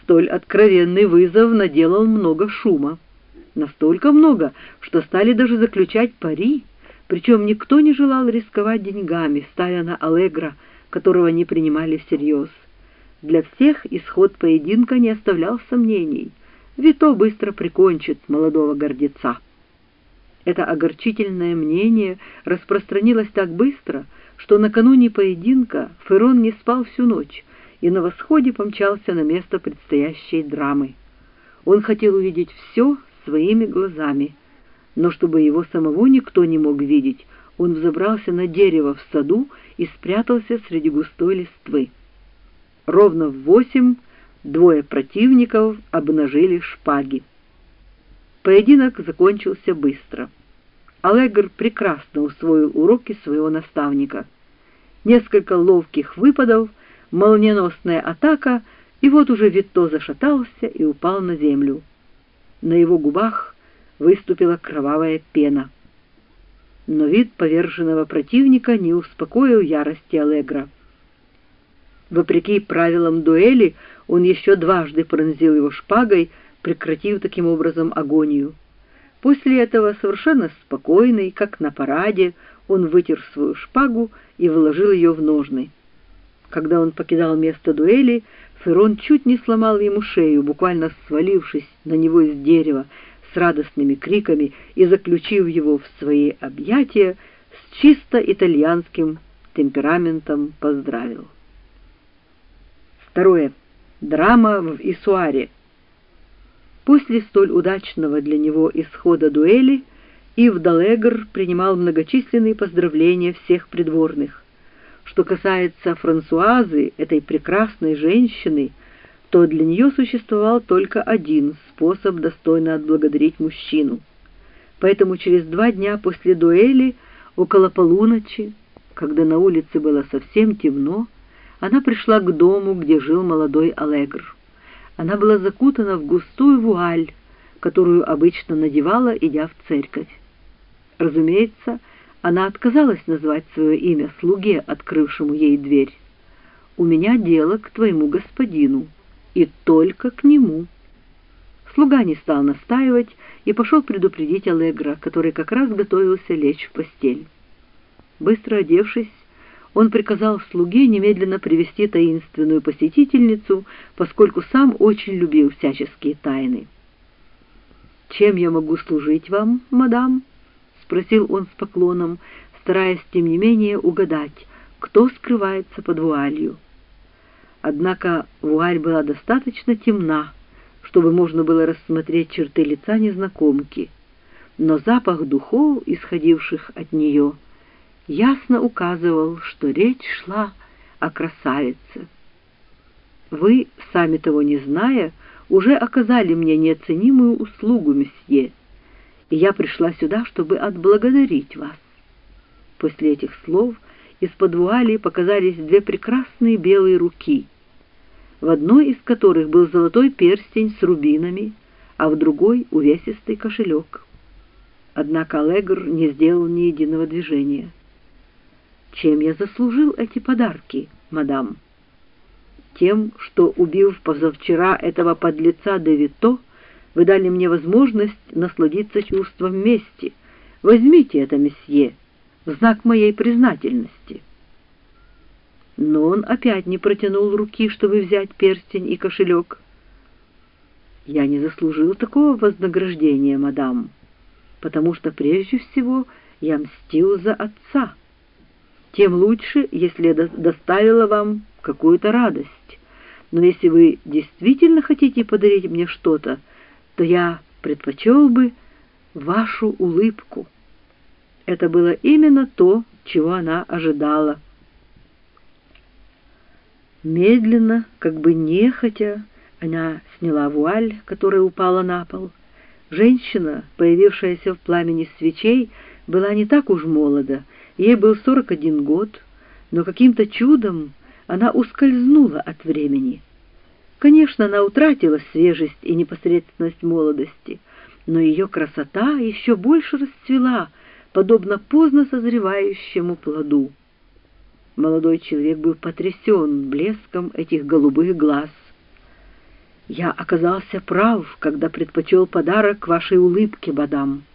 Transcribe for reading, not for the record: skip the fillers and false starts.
Столь откровенный вызов наделал много шума. Настолько много, что стали даже заключать пари, причем никто не желал рисковать деньгами, ставя на Аллегро, которого не принимали всерьез. Для всех исход поединка не оставлял сомнений. Вито быстро прикончит молодого гордеца. Это огорчительное мнение распространилось так быстро, что накануне поединка Феррон не спал всю ночь и на восходе помчался на место предстоящей драмы. Он хотел увидеть все своими глазами, но чтобы его самого никто не мог видеть, он взобрался на дерево в саду и спрятался среди густой листвы. Ровно в 8 двое противников обнажили шпаги. Поединок закончился быстро. Аллегр прекрасно усвоил уроки своего наставника. Несколько ловких выпадов, молниеносная атака, и вот уже Вито зашатался и упал на землю. На его губах выступила кровавая пена. Но вид поверженного противника не успокоил ярости Аллегра. Вопреки правилам дуэли, он еще дважды пронзил его шпагой, прекратив таким образом агонию. После этого, совершенно спокойный, как на параде, он вытер свою шпагу и вложил ее в ножны. Когда он покидал место дуэли, Феррон чуть не сломал ему шею, буквально свалившись на него из дерева с радостными криками и заключив его в свои объятия, с чисто итальянским темпераментом поздравил. Второе. Драма в Исуаре. После столь удачного для него исхода дуэли Ив д'Аллегр принимал многочисленные поздравления всех придворных. Что касается Франсуазы, этой прекрасной женщины, то для нее существовал только один способ достойно отблагодарить мужчину. Поэтому через 2 дня после дуэли, около полуночи, когда на улице было совсем темно, она пришла к дому, где жил молодой Аллегр. Она была закутана в густую вуаль, которую обычно надевала, идя в церковь. Разумеется, она отказалась назвать свое имя слуге, открывшему ей дверь. «У меня дело к твоему господину, и только к нему». Слуга не стал настаивать и пошел предупредить Аллегра, который как раз готовился лечь в постель. Быстро одевшись, он приказал слуге немедленно привести таинственную посетительницу, поскольку сам очень любил всяческие тайны. «Чем я могу служить вам, мадам?» — спросил он с поклоном, стараясь, тем не менее, угадать, кто скрывается под вуалью. Однако вуаль была достаточно темна, чтобы можно было рассмотреть черты лица незнакомки, но запах духов, исходивших от нее, ясно указывал, что речь шла о красавице. «Вы, сами того не зная, уже оказали мне неоценимую услугу, месье, и я пришла сюда, чтобы отблагодарить вас». После этих слов из-под вуали показались 2 прекрасные белые руки, в одной из которых был золотой перстень с рубинами, а в другой — увесистый кошелек. Однако Аллегр не сделал ни единого движения. «Чем я заслужил эти подарки, мадам?» «Тем, что, убив позавчера этого подлеца де Вито, вы дали мне возможность насладиться чувством мести. Возьмите это, месье, в знак моей признательности». Но он опять не протянул руки, чтобы взять перстень и кошелек. «Я не заслужил такого вознаграждения, мадам, потому что прежде всего я мстил за отца. Тем лучше, если я доставила вам какую-то радость. Но если вы действительно хотите подарить мне что-то, то я предпочел бы вашу улыбку». Это было именно то, чего она ожидала. Медленно, как бы нехотя, она сняла вуаль, которая упала на пол. Женщина, появившаяся в пламени свечей, была не так уж молода. Ей был 41 год, но каким-то чудом она ускользнула от времени. Конечно, она утратила свежесть и непосредственность молодости, но ее красота еще больше расцвела, подобно поздно созревающему плоду. Молодой человек был потрясен блеском этих голубых глаз. «Я оказался прав, когда предпочел подарок вашей улыбке, мадам.